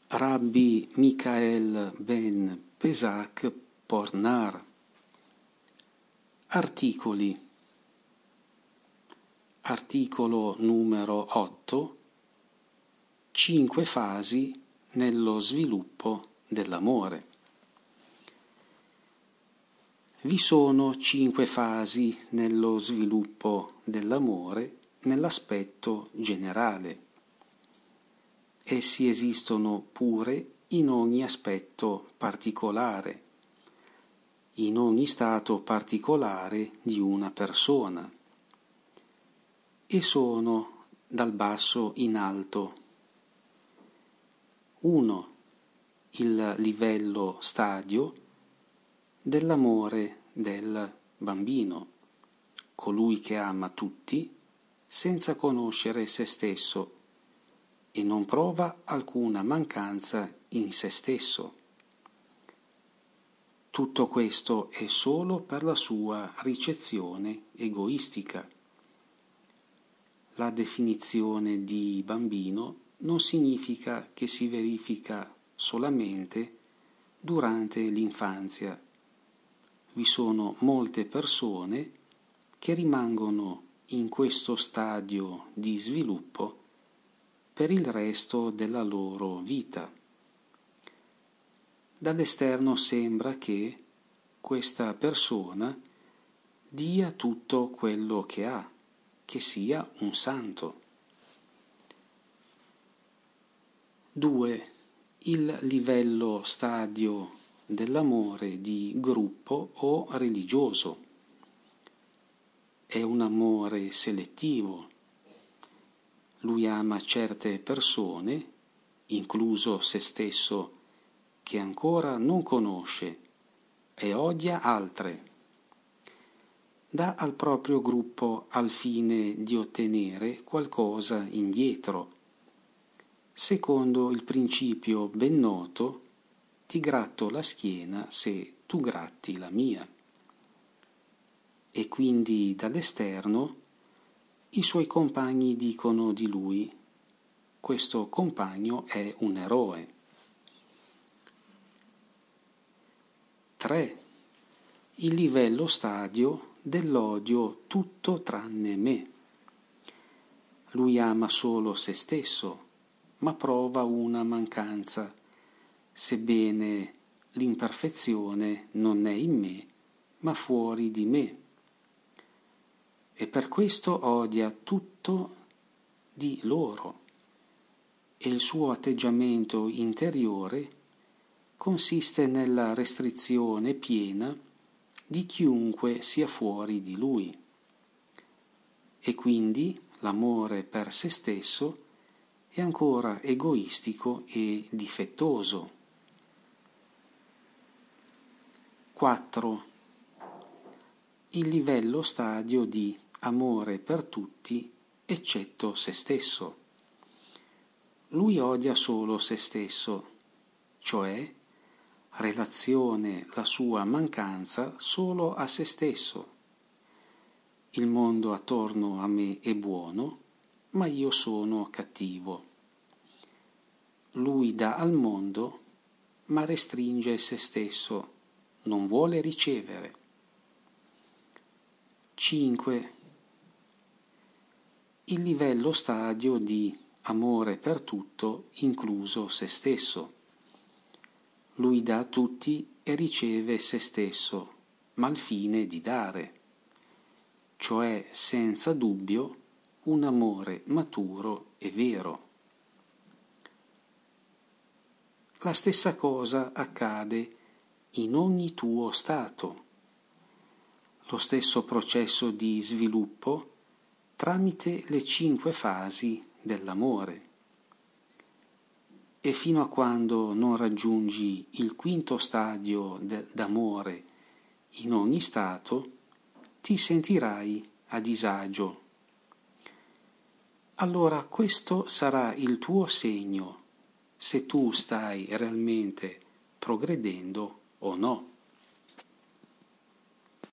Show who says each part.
Speaker 1: Rabbi Michael ben Pesach Pornar. Articoli. Articolo numero 8. 5 fasi nello sviluppo dell'amore. Vi sono 5 fasi nello sviluppo dell'amore nell'aspetto generale. Essi esistono pure in ogni aspetto particolare, in ogni stato particolare di una persona, e sono dal basso in alto. 1. Il livello stadio dell'amore del bambino, colui che ama tutti senza conoscere se stesso e non prova alcuna mancanza in se stesso. Tutto questo è solo per la sua ricezione egoistica. La definizione di bambino non significa che si verifica solamente durante l'infanzia. Vi sono molte persone che rimangono in questo stadio di sviluppo per il resto della loro vita. Dall'esterno sembra che questa persona dia tutto quello che ha, che sia un santo. 2. Il livello stadio dell'amore di gruppo o religioso. È un amore selettivo. Lui ama certe persone, incluso se stesso, che ancora non conosce, e odia altre. Dà al proprio gruppo al fine di ottenere qualcosa indietro. Secondo il principio ben noto, ti gratto la schiena se tu gratti la mia. E quindi dall'esterno i suoi compagni dicono di lui: questo compagno è un eroe. 3. Il livello stadio dell'odio tutto tranne me. Lui ama solo se stesso, ma prova una mancanza, sebbene l'imperfezione non è in me, ma fuori di me. E per questo odia tutto di loro, e il suo atteggiamento interiore consiste nella restrizione piena di chiunque sia fuori di lui, e quindi l'amore per se stesso è ancora egoistico e difettoso. 4. Il livello stadio di amore per tutti eccetto se stesso. Lui odia solo se stesso, cioè relazione la sua mancanza solo a se stesso. Il mondo attorno a me è buono, ma io sono cattivo. Lui dà al mondo, ma restringe se stesso, non vuole ricevere. 5. Il livello stadio di amore per tutto, incluso se stesso. Lui dà a tutti e riceve se stesso, ma al fine di dare, cioè senza dubbio un amore maturo e vero. La stessa cosa accade in ogni tuo stato. Lo stesso processo di sviluppo tramite le 5 fasi dell'amore. E fino a quando non raggiungi il 5° stadio d'amore in ogni stato, ti sentirai a disagio. Allora questo sarà il tuo segno se tu stai realmente progredendo o no.